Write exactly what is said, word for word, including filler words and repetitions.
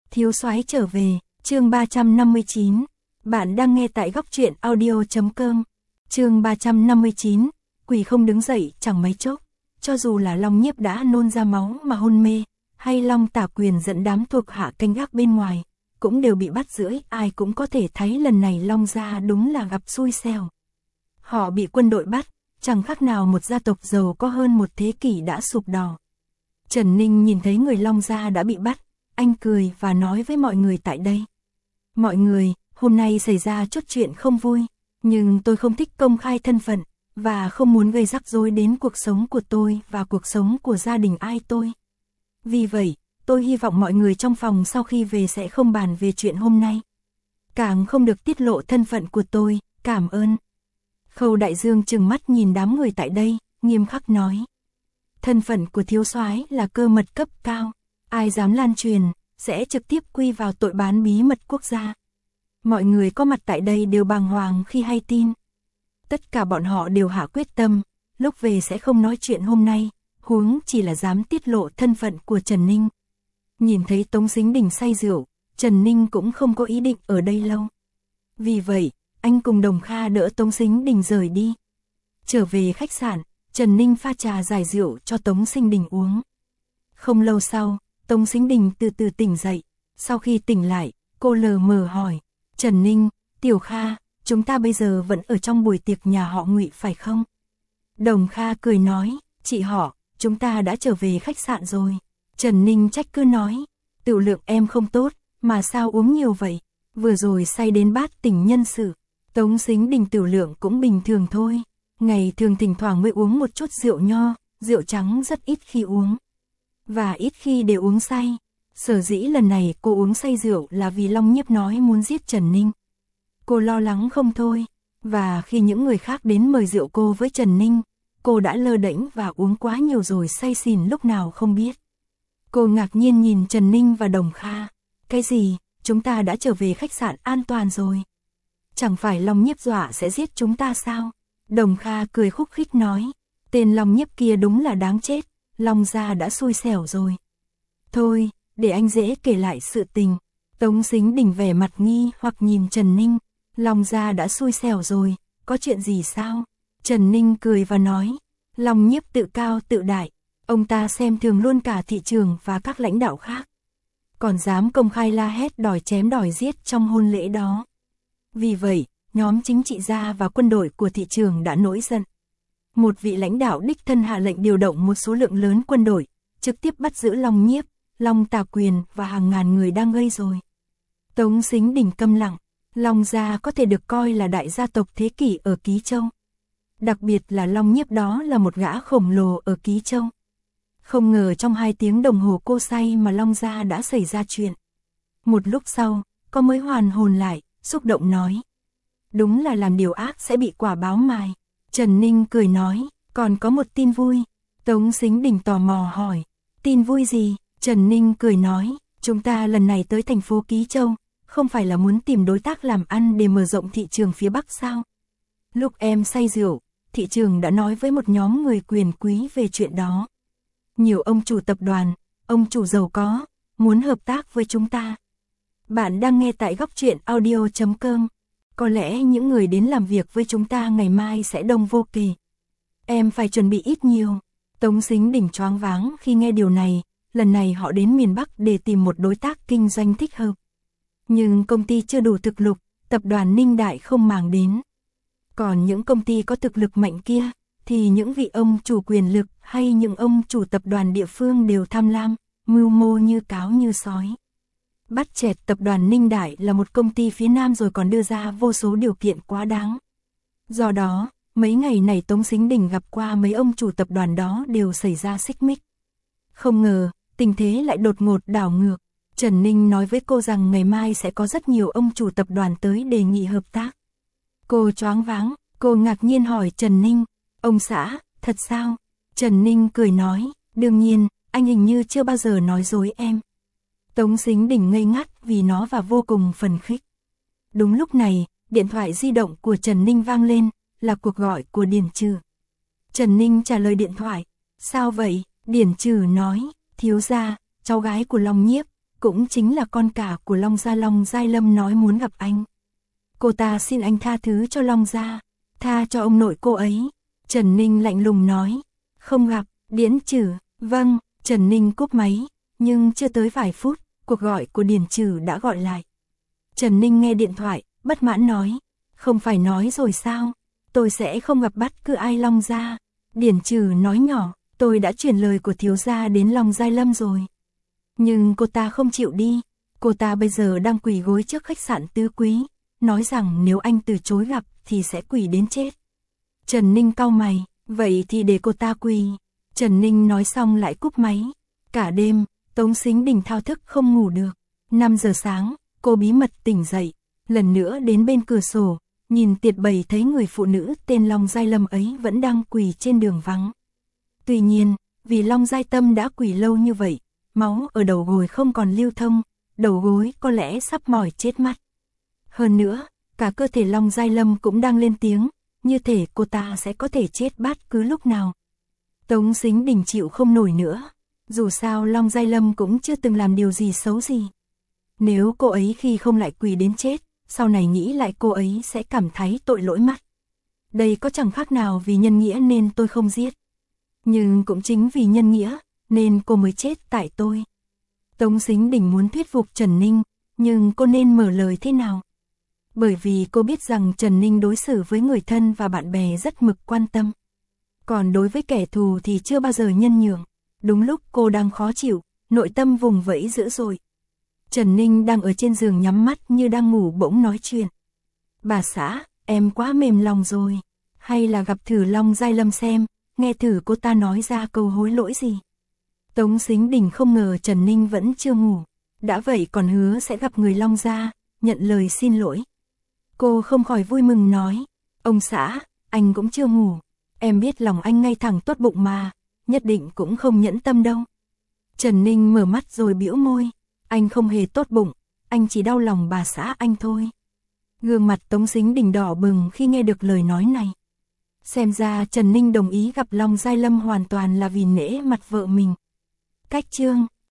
Thiếu soái trở về, chương ba trăm năm mươi chín. Bạn đang nghe tại góc truyện audio chấm com. Chương ba trăm năm mươi chín, quỷ không đứng dậy chẳng mấy chốc, cho dù là Long Nhiếp đã nôn ra máu mà hôn mê, hay Long Tả Quyền dẫn đám thuộc hạ canh gác bên ngoài, cũng đều bị bắt giữ, ai cũng có thể thấy lần này Long gia đúng là gặp xui xẻo. Họ bị quân đội bắt, chẳng khác nào một gia tộc giàu có hơn một thế kỷ đã sụp đổ. Trần Ninh nhìn thấy người Long gia đã bị bắt, anh cười và nói với mọi người tại đây. Mọi người, hôm nay xảy ra chút chuyện không vui, nhưng tôi không thích công khai thân phận, và không muốn gây rắc rối đến cuộc sống của tôi và cuộc sống của gia đình ai tôi. Vì vậy, tôi hy vọng mọi người trong phòng sau khi về sẽ không bàn về chuyện hôm nay. Càng không được tiết lộ thân phận của tôi, cảm ơn. Khâu Đại Dương trừng mắt nhìn đám người tại đây, nghiêm khắc nói. Thân phận của thiếu soái là cơ mật cấp cao, ai dám lan truyền, sẽ trực tiếp quy vào tội bán bí mật quốc gia. Mọi người có mặt tại đây đều bàng hoàng khi hay tin. Tất cả bọn họ đều hạ quyết tâm, lúc về sẽ không nói chuyện hôm nay, huống chỉ là dám tiết lộ thân phận của Trần Ninh. Nhìn thấy Tống Sính Đình say rượu, Trần Ninh cũng không có ý định ở đây lâu. Vì vậy, anh cùng Đồng Kha đỡ Tống Sính Đình rời đi. Trở về khách sạn, Trần Ninh pha trà giải rượu cho Tống Sính Đình uống. Không lâu sau, Tống Sính Đình từ từ tỉnh dậy. Sau khi tỉnh lại, cô lờ mờ hỏi, Trần Ninh, Tiểu Kha, chúng ta bây giờ vẫn ở trong buổi tiệc nhà họ Ngụy phải không? Đồng Kha cười nói, chị họ, chúng ta đã trở về khách sạn rồi. Trần Ninh trách cứ nói, tiểu lượng em không tốt, mà sao uống nhiều vậy? Vừa rồi say đến bát tỉnh nhân sự. Tống Sính Đình tiểu lượng cũng bình thường thôi. Ngày thường thỉnh thoảng mới uống một chút rượu nho, rượu trắng rất ít khi uống. Và ít khi để uống say. Sở dĩ lần này cô uống say rượu là vì Long Nhiếp nói muốn giết Trần Ninh. Cô lo lắng không thôi. Và khi những người khác đến mời rượu cô với Trần Ninh, cô đã lơ đễnh và uống quá nhiều rồi say xỉn lúc nào không biết. Cô ngạc nhiên nhìn Trần Ninh và Đồng Kha. Cái gì, chúng ta đã trở về khách sạn an toàn rồi. Chẳng phải Long Nhiếp dọa sẽ giết chúng ta sao? Đồng Kha cười khúc khích nói. Tên Long Nhiếp kia đúng là đáng chết. Long gia đã xui xẻo rồi. Thôi, để anh dễ kể lại sự tình. Tống Sính Đình vẻ mặt nghi hoặc nhìn Trần Ninh. Long gia đã xui xẻo rồi, có chuyện gì sao? Trần Ninh cười và nói. Long Nhiếp tự cao tự đại. Ông ta xem thường luôn cả thị trường và các lãnh đạo khác. Còn dám công khai la hét đòi chém đòi giết trong hôn lễ đó. Vì vậy, nhóm chính trị gia và quân đội của thị trường đã nổi giận. Một vị lãnh đạo đích thân hạ lệnh điều động một số lượng lớn quân đội, trực tiếp bắt giữ Long Nhiếp, Long Tả Quyền và hàng ngàn người đang gây rồi. Tống Sính Đình câm lặng, Long gia có thể được coi là đại gia tộc thế kỷ ở Ký Châu. Đặc biệt là Long Nhiếp đó là một gã khổng lồ ở Ký Châu. Không ngờ trong hai tiếng đồng hồ cô say mà Long gia đã xảy ra chuyện. Một lúc sau, cô mới hoàn hồn lại, xúc động nói. Đúng là làm điều ác sẽ bị quả báo mài. Trần Ninh cười nói, còn có một tin vui. Tống Sính Đình tò mò hỏi, tin vui gì? Trần Ninh cười nói, chúng ta lần này tới thành phố Ký Châu, không phải là muốn tìm đối tác làm ăn để mở rộng thị trường phía Bắc sao? Lúc em say rượu, thị trường đã nói với một nhóm người quyền quý về chuyện đó. Nhiều ông chủ tập đoàn, ông chủ giàu có, muốn hợp tác với chúng ta. Bạn đang nghe tại góc truyện audio chấm com. Có lẽ những người đến làm việc với chúng ta ngày mai sẽ đông vô kể. Em phải chuẩn bị ít nhiều. Tống Sính Đình choáng váng khi nghe điều này. Lần này họ đến miền Bắc để tìm một đối tác kinh doanh thích hợp. Nhưng công ty chưa đủ thực lực, tập đoàn Ninh Đại không màng đến. Còn những công ty có thực lực mạnh kia, thì những vị ông chủ quyền lực hay những ông chủ tập đoàn địa phương đều tham lam, mưu mô như cáo như sói. Bắt chẹt tập đoàn Ninh Đại là một công ty phía Nam rồi còn đưa ra vô số điều kiện quá đáng. Do đó, mấy ngày này Tống Sính Đình gặp qua mấy ông chủ tập đoàn đó đều xảy ra xích mích. Không ngờ, tình thế lại đột ngột đảo ngược. Trần Ninh nói với cô rằng ngày mai sẽ có rất nhiều ông chủ tập đoàn tới đề nghị hợp tác. Cô choáng váng, cô ngạc nhiên hỏi Trần Ninh, ông xã, thật sao? Trần Ninh cười nói, đương nhiên, anh hình như chưa bao giờ nói dối em. Tống Sính Đình ngây ngắt vì nó và vô cùng phấn khích. Đúng lúc này, điện thoại di động của Trần Ninh vang lên, là cuộc gọi của Điền Trừ. Trần Ninh trả lời điện thoại, sao vậy? Điền Trừ nói, thiếu gia, cháu gái của Long Nhiếp, cũng chính là con cả của Long Gia. Long Giai Lâm nói muốn gặp anh. Cô ta xin anh tha thứ cho Long Gia, tha cho ông nội cô ấy. Trần Ninh lạnh lùng nói, không gặp. Điển Trừ, vâng. Trần Ninh cúp máy, nhưng chưa tới vài phút, cuộc gọi của Điển Trừ đã gọi lại. Trần Ninh nghe điện thoại, bất mãn nói, không phải nói rồi sao, tôi sẽ không gặp bất cứ ai Long Gia. Điển Trừ nói nhỏ, tôi đã chuyển lời của thiếu gia đến Long Giai Lâm rồi. Nhưng cô ta không chịu đi, cô ta bây giờ đang quỳ gối trước khách sạn Tứ Quý, nói rằng nếu anh từ chối gặp thì sẽ quỳ đến chết. Trần Ninh cau mày, vậy thì để cô ta quỳ. Trần Ninh nói xong lại cúp máy. Cả đêm, Tống Sính Đình thao thức không ngủ được. năm giờ sáng, cô bí mật tỉnh dậy, lần nữa đến bên cửa sổ, nhìn tiệt bầy thấy người phụ nữ tên Long Giai Lâm ấy vẫn đang quỳ trên đường vắng. Tuy nhiên, vì Long Giai Tâm đã quỳ lâu như vậy, máu ở đầu gối không còn lưu thông, đầu gối có lẽ sắp mỏi chết mắt. Hơn nữa, cả cơ thể Long Giai Lâm cũng đang lên tiếng, như thể cô ta sẽ có thể chết bất cứ lúc nào. Tống Sính Đình chịu không nổi nữa, dù sao Long Giai Lâm cũng chưa từng làm điều gì xấu gì. Nếu cô ấy khi không lại quỳ đến chết, sau này nghĩ lại cô ấy sẽ cảm thấy tội lỗi mắt. Đây có chẳng khác nào vì nhân nghĩa nên tôi không giết. Nhưng cũng chính vì nhân nghĩa, nên cô mới chết tại tôi. Tống Sính Đình muốn thuyết phục Trần Ninh, nhưng cô nên mở lời thế nào? Bởi vì cô biết rằng Trần Ninh đối xử với người thân và bạn bè rất mực quan tâm. Còn đối với kẻ thù thì chưa bao giờ nhân nhượng. Đúng lúc cô đang khó chịu, nội tâm vùng vẫy dữ dội. Trần Ninh đang ở trên giường nhắm mắt như đang ngủ bỗng nói chuyện. Bà xã, em quá mềm lòng rồi. Hay là gặp thử Long Giai Lâm xem, nghe thử cô ta nói ra câu hối lỗi gì. Tống Sính Đình không ngờ Trần Ninh vẫn chưa ngủ. Đã vậy còn hứa sẽ gặp người Long Gia, nhận lời xin lỗi. Cô không khỏi vui mừng nói, ông xã, anh cũng chưa ngủ. Em biết lòng anh ngay thẳng tốt bụng mà, nhất định cũng không nhẫn tâm đâu. Trần Ninh mở mắt rồi bĩu môi, anh không hề tốt bụng, anh chỉ đau lòng bà xã anh thôi. Gương mặt Tống Sính Đình đỏ bừng khi nghe được lời nói này. Xem ra Trần Ninh đồng ý gặp Long Giai Lâm hoàn toàn là vì nể mặt vợ mình. Cách chương